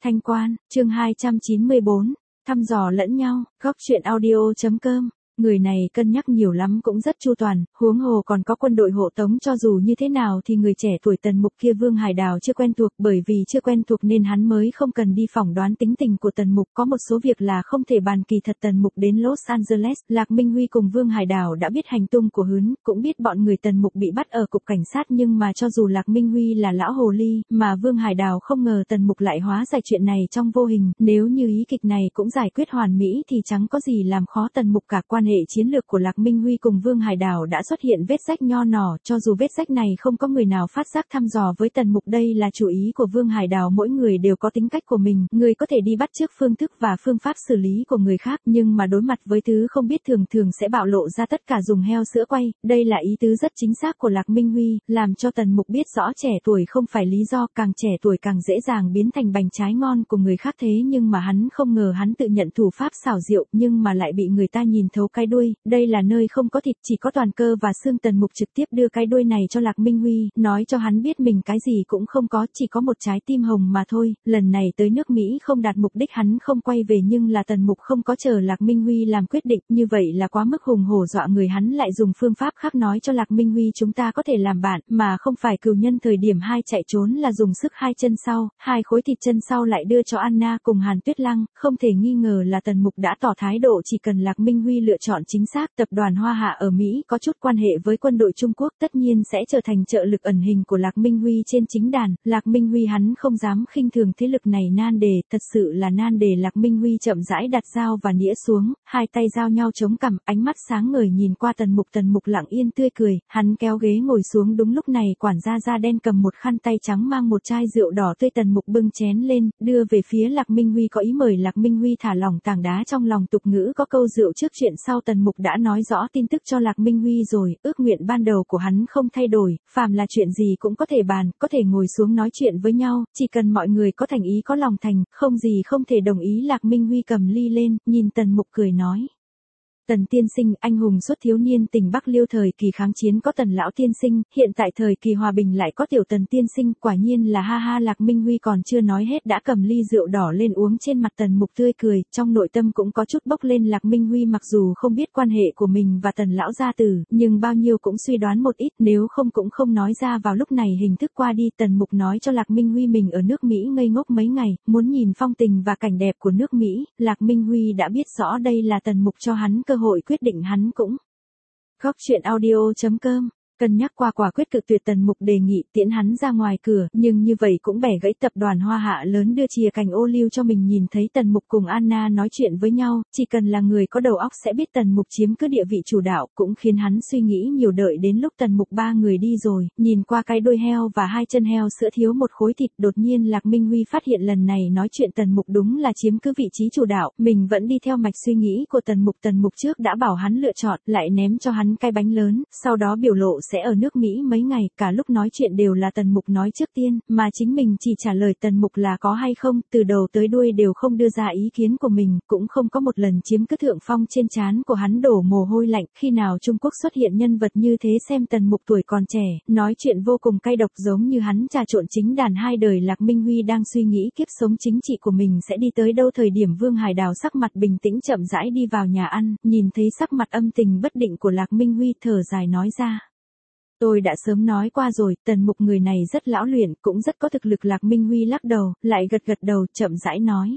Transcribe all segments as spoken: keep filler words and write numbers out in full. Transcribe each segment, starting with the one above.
Thanh Quan, chương hai trăm chín mươi bốn, thăm dò lẫn nhau, góc chuyện audio.com. Người này cân nhắc nhiều lắm cũng rất chu toàn, huống hồ còn có quân đội hộ tống, cho dù như thế nào thì người trẻ tuổi Tần Mục kia Vương Hải Đào chưa quen thuộc, bởi vì chưa quen thuộc nên hắn mới không cần đi phỏng đoán tính tình của Tần Mục, có một số việc là không thể bàn. Kỳ thật Tần Mục đến Los Angeles, Lạc Minh Huy cùng Vương Hải Đào đã biết hành tung của Hướn, cũng biết bọn người Tần Mục bị bắt ở cục cảnh sát, nhưng mà cho dù Lạc Minh Huy là lão hồ ly, mà Vương Hải Đào không ngờ Tần Mục lại hóa giải chuyện này trong vô hình, nếu như ý kịch này cũng giải quyết hoàn mỹ thì chẳng có gì làm khó Tần Mục cả. Quan hệ chiến lược của Lạc Minh Huy cùng Vương Hải Đào đã xuất hiện vết rách nho nhỏ, cho dù vết rách này không có người nào phát giác thăm dò với Tần Mục. Đây là chủ ý của Vương Hải Đào, mỗi người đều có tính cách của mình, người có thể đi bắt chước phương thức và phương pháp xử lý của người khác, nhưng mà đối mặt với thứ không biết thường thường sẽ bạo lộ ra tất cả dùng heo sữa quay. Đây là ý tứ rất chính xác của Lạc Minh Huy, làm cho Tần Mục biết rõ trẻ tuổi không phải lý do, càng trẻ tuổi càng dễ dàng biến thành bánh trái ngon của người khác. Thế nhưng mà hắn không ngờ hắn tự nhận thủ pháp xảo diệu, nhưng mà lại bị người ta nhìn thấu cái đuôi. Đây là nơi không có thịt, chỉ có toàn cơ và xương. Tần Mục trực tiếp đưa cái đuôi này cho Lạc Minh Huy, nói cho hắn biết mình cái gì cũng không có, chỉ có một trái tim hồng mà thôi. Lần này tới nước Mỹ không đạt mục đích hắn không quay về, nhưng là Tần Mục không có chờ Lạc Minh Huy làm quyết định, như vậy là quá mức hùng hổ dọa người. Hắn lại dùng phương pháp khác nói cho Lạc Minh Huy chúng ta có thể làm bạn, mà không phải cừu nhân. Thời điểm hai chạy trốn là dùng sức hai chân sau, hai khối thịt chân sau lại đưa cho Anna cùng Hàn Tuyết Lăng. Không thể nghi ngờ là Tần Mục đã tỏ thái độ chỉ cần Lạc Minh Huy lựa chọn chính xác. Tập đoàn Hoa Hạ ở Mỹ có chút quan hệ với quân đội Trung Quốc, tất nhiên sẽ trở thành trợ lực ẩn hình của Lạc Minh Huy trên chính đàn. Lạc Minh Huy hắn không dám khinh thường thế lực này, nan đề, thật sự là nan đề. Lạc Minh Huy chậm rãi đặt dao và nĩa xuống, hai tay giao nhau chống cằm, ánh mắt sáng ngời nhìn qua Tần Mục. Tần Mục lặng yên tươi cười, hắn kéo ghế ngồi xuống. Đúng lúc này quản gia da đen cầm một khăn tay trắng mang một chai rượu đỏ tươi. Tần Mục bưng chén lên, đưa về phía Lạc Minh Huy có ý mời. Lạc Minh Huy thả lỏng tảng đá trong lòng, tục ngữ có câu rượu trước chuyện sau. Tần Mục đã nói rõ tin tức cho Lạc Minh Huy rồi, ước nguyện ban đầu của hắn không thay đổi, phàm là chuyện gì cũng có thể bàn, có thể ngồi xuống nói chuyện với nhau, chỉ cần mọi người có thành ý có lòng thành, không gì không thể đồng ý. Lạc Minh Huy cầm ly lên, nhìn Tần Mục cười nói: Tần tiên sinh, anh hùng xuất thiếu niên tỉnh Bắc Liêu, thời kỳ kháng chiến có Tần lão tiên sinh, hiện tại thời kỳ hòa bình lại có tiểu Tần tiên sinh, quả nhiên là ha ha. Lạc Minh Huy còn chưa nói hết đã cầm ly rượu đỏ lên uống. Trên mặt Tần Mục tươi cười, trong nội tâm cũng có chút bốc lên. Lạc Minh Huy mặc dù không biết quan hệ của mình và Tần lão gia tử, nhưng bao nhiêu cũng suy đoán một ít, nếu không cũng không nói ra. Vào lúc này hình thức qua đi, Tần Mục nói cho Lạc Minh Huy mình ở nước Mỹ ngây ngốc mấy ngày, muốn nhìn phong tình và cảnh đẹp của nước Mỹ. Lạc Minh Huy đã biết rõ đây là Tần Mục cho hắn cơ hội quyết định, hắn cũng góc chuyện audio.com. Cân nhắc qua quả quyết cực tuyệt, Tần Mục đề nghị tiễn hắn ra ngoài cửa, nhưng như vậy cũng bẻ gãy tập đoàn Hoa Hạ lớn đưa chìa cành ô liu cho mình. Nhìn thấy Tần Mục cùng Anna nói chuyện với nhau, chỉ cần là người có đầu óc sẽ biết Tần Mục chiếm cứ địa vị chủ đạo, cũng khiến hắn suy nghĩ nhiều. Đợi đến lúc Tần Mục ba người đi rồi, nhìn qua cái đuôi heo và hai chân heo sữa thiếu một khối thịt, đột nhiên Lạc Minh Huy phát hiện lần này nói chuyện Tần Mục đúng là chiếm cứ vị trí chủ đạo, mình vẫn đi theo mạch suy nghĩ của Tần Mục. Tần Mục trước đã bảo hắn lựa chọn, lại ném cho hắn cái bánh lớn, sau đó biểu lộ sẽ ở nước Mỹ mấy ngày, cả lúc nói chuyện đều là Tần Mục nói trước tiên, mà chính mình chỉ trả lời Tần Mục là có hay không, từ đầu tới đuôi đều không đưa ra ý kiến của mình, cũng không có một lần chiếm cứ thượng phong. Trên trán của hắn đổ mồ hôi lạnh, khi nào Trung Quốc xuất hiện nhân vật như thế, xem Tần Mục tuổi còn trẻ, nói chuyện vô cùng cay độc, giống như hắn trà trộn chính đàn hai đời. Lạc Minh Huy đang suy nghĩ kiếp sống chính trị của mình sẽ đi tới đâu. Thời điểm Vương Hải Đào sắc mặt bình tĩnh chậm rãi đi vào nhà ăn, nhìn thấy sắc mặt âm tình bất định của Lạc Minh Huy, thở dài nói ra: Tôi đã sớm nói qua rồi, Tần Mục người này rất lão luyện, cũng rất có thực lực. Lạc Minh Huy lắc đầu, lại gật gật đầu, chậm rãi nói: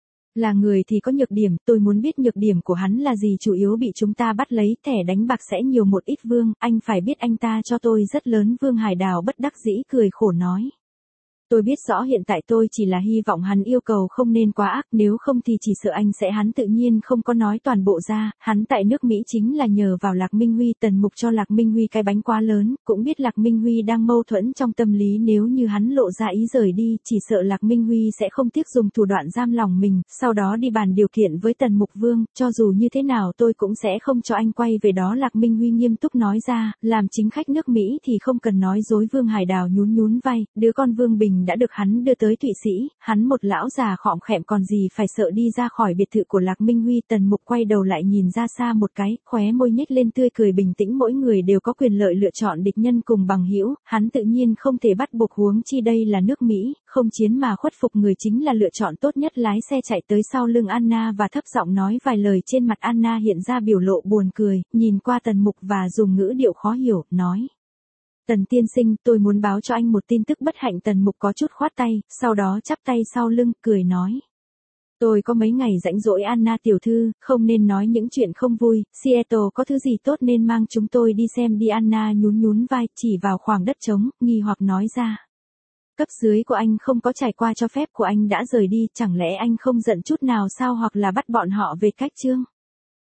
Là người thì có nhược điểm, tôi muốn biết nhược điểm của hắn là gì. Chủ yếu bị chúng ta bắt lấy, thẻ đánh bạc sẽ nhiều một ít. Vương, anh phải biết anh ta cho tôi rất lớn. Vương Hải Đào bất đắc dĩ cười khổ nói: Tôi biết rõ hiện tại tôi chỉ là hy vọng hắn yêu cầu không nên quá ác, nếu không thì chỉ sợ anh sẽ. Hắn tự nhiên không có nói toàn bộ ra, hắn tại nước Mỹ chính là nhờ vào Lạc Minh Huy. Tần Mục cho Lạc Minh Huy cái bánh quá lớn, cũng biết Lạc Minh Huy đang mâu thuẫn trong tâm lý, nếu như hắn lộ ra ý rời đi, chỉ sợ Lạc Minh Huy sẽ không tiếc dùng thủ đoạn giam lòng mình, sau đó đi bàn điều kiện với Tần Mục. Vương, cho dù như thế nào tôi cũng sẽ không cho anh quay về đó. Lạc Minh Huy nghiêm túc nói ra, làm chính khách nước Mỹ thì không cần nói dối. Vương Hải Đào nhún nhún vai, đứa con Vương Bình mình đã được hắn đưa tới Thụy Sĩ, hắn một lão già khọm khẹm còn gì phải sợ đi ra khỏi biệt thự của Lạc Minh Huy. Tần Mục quay đầu lại nhìn ra xa một cái, khóe môi nhếch lên tươi cười bình tĩnh. Mỗi người đều có quyền lợi lựa chọn địch nhân cùng bằng hữu, hắn tự nhiên không thể bắt buộc, huống chi đây là nước Mỹ, không chiến mà khuất phục người chính là lựa chọn tốt nhất. Lái xe chạy tới sau lưng Anna và thấp giọng nói vài lời. Trên mặt Anna hiện ra biểu lộ buồn cười, nhìn qua Tần Mục và dùng ngữ điệu khó hiểu, nói: Tần tiên sinh, tôi muốn báo cho anh một tin tức bất hạnh. Tần Mục có chút khoát tay, sau đó chắp tay sau lưng, cười nói: Tôi có mấy ngày rảnh rỗi. Anna tiểu thư, không nên nói những chuyện không vui, Seattle có thứ gì tốt nên mang chúng tôi đi xem đi. Anna nhún nhún vai, chỉ vào khoảng đất trống, nghi hoặc nói ra: Cấp dưới của anh không có trải qua cho phép của anh đã rời đi, chẳng lẽ anh không giận chút nào sao, hoặc là bắt bọn họ về cách chương?